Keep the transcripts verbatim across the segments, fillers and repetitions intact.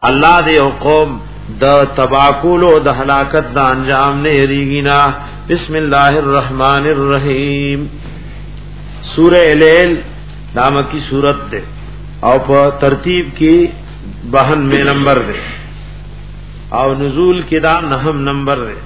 الله دې قوم د تباکولو د هلاکت د انجام نه یریږي. بسم الله الرحمن الرحیم. سورہ لیل نام کی سورت ده او په ترتیب کې بہنوے نمبر ده او نزول کې دا نهم نمبر ده.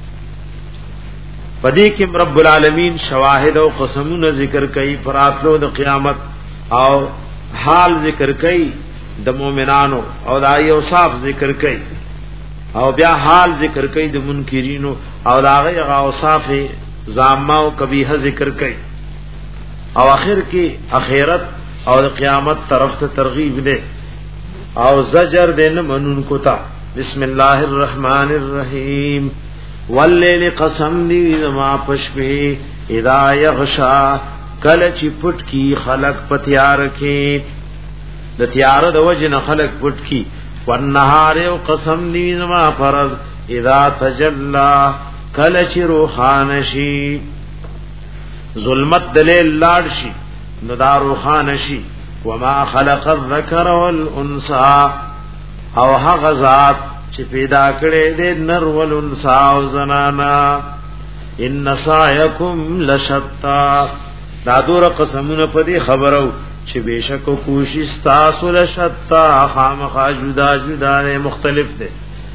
پدې کې رب العالمین شواهد او قسمونه ذکر کوي فراتلو د قیامت او حال ذکر کوي د مؤمنانو او د اوصاف ذکر کوي او بیا حال ذکر کوي د منکرینو او د هغه اوصاف زامه او کبیحه ذکر کوي او اخر کې اخرت او د قیامت طرف ته ترغیب ده او زجر دین منون کو تا. بسم الله الرحمن الرحیم. واللیل قسم دی ما پشپه اذا یغشا کل چی پټ کی خلق پتیار کې د تیار د وجن خلق پټ کی. والنهار قسم دی ما فرض اذا تجلا کل چی روحان شي ظلمت دلیل لاړ شي نو دا روحان شي. وما خلق الذکر والانثى او هغه ذات چې پیدا کړي دې نر ول انثى او زنانا. ان سعیکم لشتا دا دور قسمونه په دې خبرو چې بشک کوشش تاسو لشتا خامخا جدا جدا نه مختلف دي.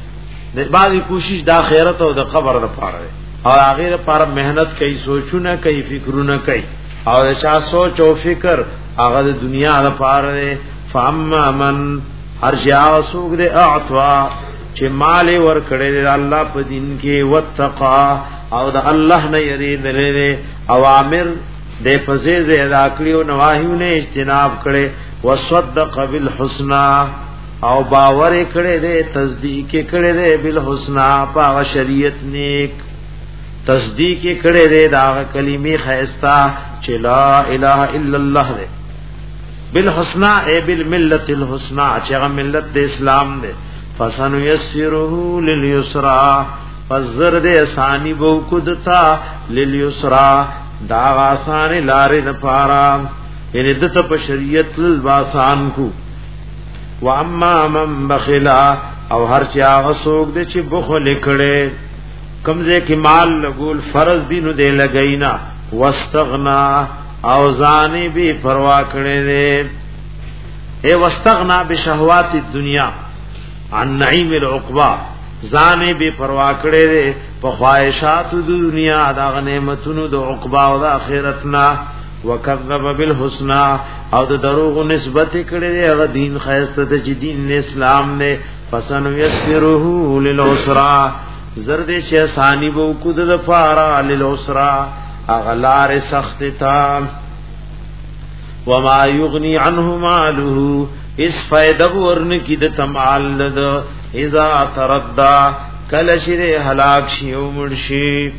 د بعضی کوشش د آخرت او د قبر لپاره او هغه لپاره مهنت کوي سوچونه کوي فکرونه کوي او چا سوچ او فکر هغه د دنیا لپاره. فاما من هر شیا سوق دې اعطوا چې مال ور کړي الله په دین کې وتقا او د الله نه یری دلې اوامر دې فزې زیاده کړی او نواهیونه اجتناب کړي. وصدق بالحسنا او باور کړي دې تصدیق کړي دې بالحسنا په شریعت نیک تصدیق کړي دې دا کلمې خیستا چې لا اله الا الله دې بالحسنا ای بالملت الحسنا چې هغه ملت د اسلام دې. فسنيسره لليسرا فزر دې اسانی بو کودتا لليسرا دا آسان لارې د پاره یعنی دته په شریعت الباسان کو. واما من بخلا او هر چا غسوک دې چې بخل کړي کمزه کې مال لګول فرض دینو دې لګینا. واستغنا او ځانې به پروا کړې دې اے واستغنا بشهوات الدنيا عن نعیم العقبہ ځانې به پروا کړې دې په خواهشات د دنیا د نعمتونو د عقبہ او د آخرت نا. وکذب بالحسنا او د دروغ نسبت کړې دې هغه دین خیرته د دین اسلام نه. فسنيسره للعسرا زرد چې اسانی بو کو د فارا للعسرا اغلار سخت تا. وما یغنی عنه ماله اس فائدہ ورن کی د تمال لد اذا تردى کل شر هلاک شی او مرشی.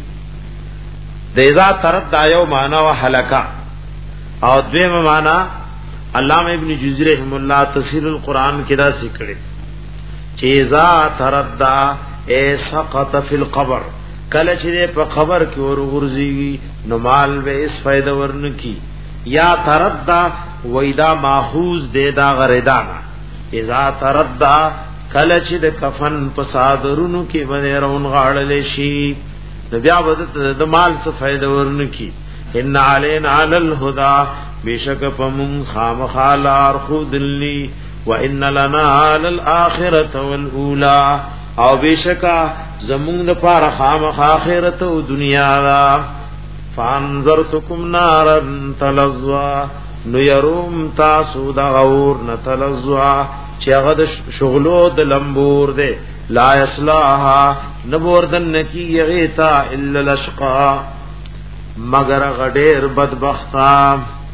د اذا تردى یو معنا و هلاکا او دویم معنا علامہ ابن جوزی رحم الله تفسیر القرآن کې دا ذکر چې اذا تردى اے سقط فی القبر کله چې په قبر کې ور غورځي نو مال به اس فائدہ ورن کی. یا تردى وېدا ماخوذ دے دا غردانا. اذا تردى کله چې د کفن په صادرونو کې باندې رون غاړل شي نو بیا به د مال څخه فائدہ ورن کی. ان علینا علی الهدى بشک فمن خامخالار خذلی وان لنا علی الاخرة والاولى او بشکا زمون د پاره خامخ اخرت او دنیا را. فانذرتکم نارا تلظا نو يروم تاسو د غور نتلظا چې هغه د شغلو د لمبور ده. لا یصلاها نبوردن کی یغیتا الا الاشقا مگر غډیر بدبختا.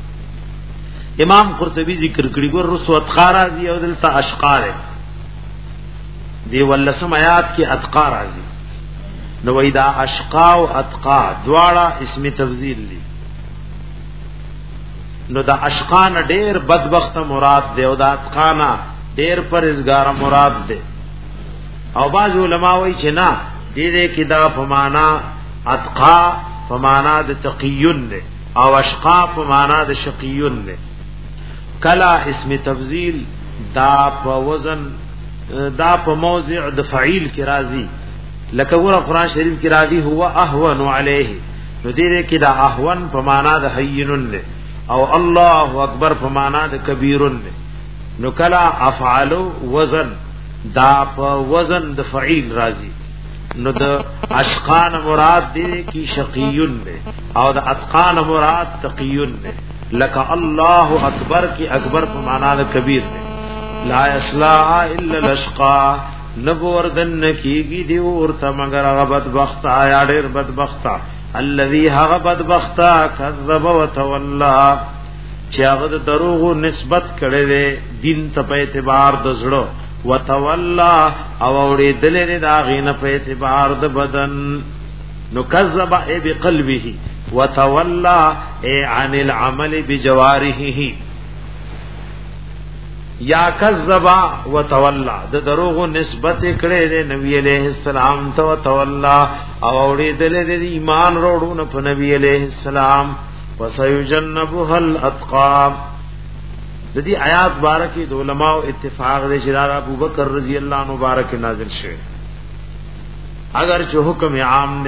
امام قرطبی ذکر کړي ګور رسوت خارازی او دلته اشقا دی ولسم آیات کی اتقا راضی نو ویدا اشقا او اتقا دواړه اسم تفضیل دي. نو دا اشقا نه ډیر بدبخت مراد دی او دا اتقا نه ډیر پرهیزګار مراد دی. او باز علماء وایي چې نه دې کې دا فمانا اتقا فمانا د تقیون دی او اشقا فمانا د شقیون دی. کلا اسم تفضیل دا په وزن دا په موضع د فعیل کې راځي لکه ور قرآن شریف کې راځي هو اهون علیه نو دې کې دا اهون په معنا د هینن له او الله اکبر په معنا د کبیرن له نو کلا افعال وزن دا په وزن د فعیل راځي نو د اشقان مراد دې کې شقیون له او د اتقان مراد تقیون له لکه الله اکبر کې اکبر په معنا د کبیر له لا اصلاح الا الاشقا نبوردن کیږي دی ورته مگر هغه بدبخت آیا ډېر بدبخت الذي هغه بدبخت کذب وتولى چې هغه دروغ نسبت کړي دي دین ته په اعتبار د زړه وتولى او اورې دلې دا غینه په اعتبار د بدن نو کذب ای بقلبه وتولى ای عن العمل بجوارحه یا کذبا وتولى د دروغ نسبت کړي د نبی عليه السلام ته وتولى او اورېدل د ایمان وروړو په نبی عليه السلام وسيجنبها الاتقى د دې آیات بارکه د علماء اتفاق د شرار ابو بکر رضی الله عنه مبارک نازل شوه اگر چې حکم عام نه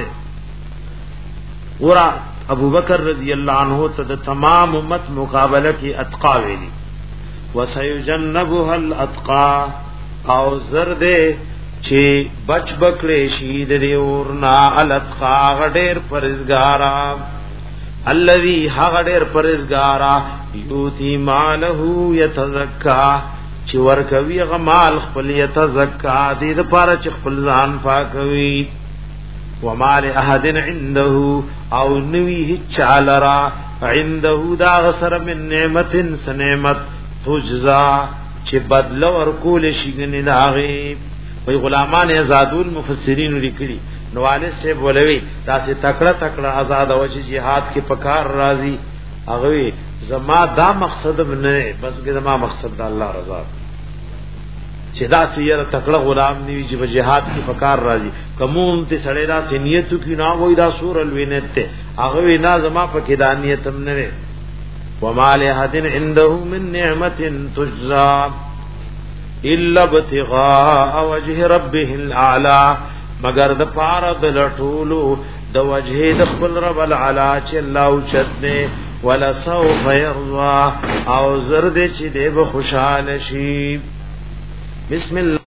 ورا ابو بکر رضی الله عنه ته د تمام امت مقابله کې اتقى ویلي وسيجنبها الاتقى او زرد چې بچ بکړې شي د ورنا الاتقى غډېر پرزګارا الذي غډېر پرزګارا یوتی ماله يتزکا چې ورکوي غمال خپل يتزکا دې د پاره چې خپل ځان پاکوي ومال احد عنده او نوی چالرا عنده دا غسر من نعمت سنعمت تجزا چې بدل ورکول شي غنی داغي وی غلامان آزادون مفسرین لیکلي نواله سے بولوي دا چې تکړه تکړه آزاد او چې jihad کې پکار راضي هغه زما دا مقصد نه بس کې زما مقصد د الله رضا چې دا سیره تکړه غلام نیوي چې په jihad کې پکار راضي کوم ته سړی دا نیت کې نه وای دا سور الوینت ته هغه نه زما په کې دا نیت هم نه وما لأحد عنده من نعمة تجزى إلا ابتغاء وجه ربه الأعلى مگر د پاره د لټولو د وجه د خپل رب العلا چې الله اوچتنه ولا سوف يرضى او زرد چې دې به خوشاله شي بسم الله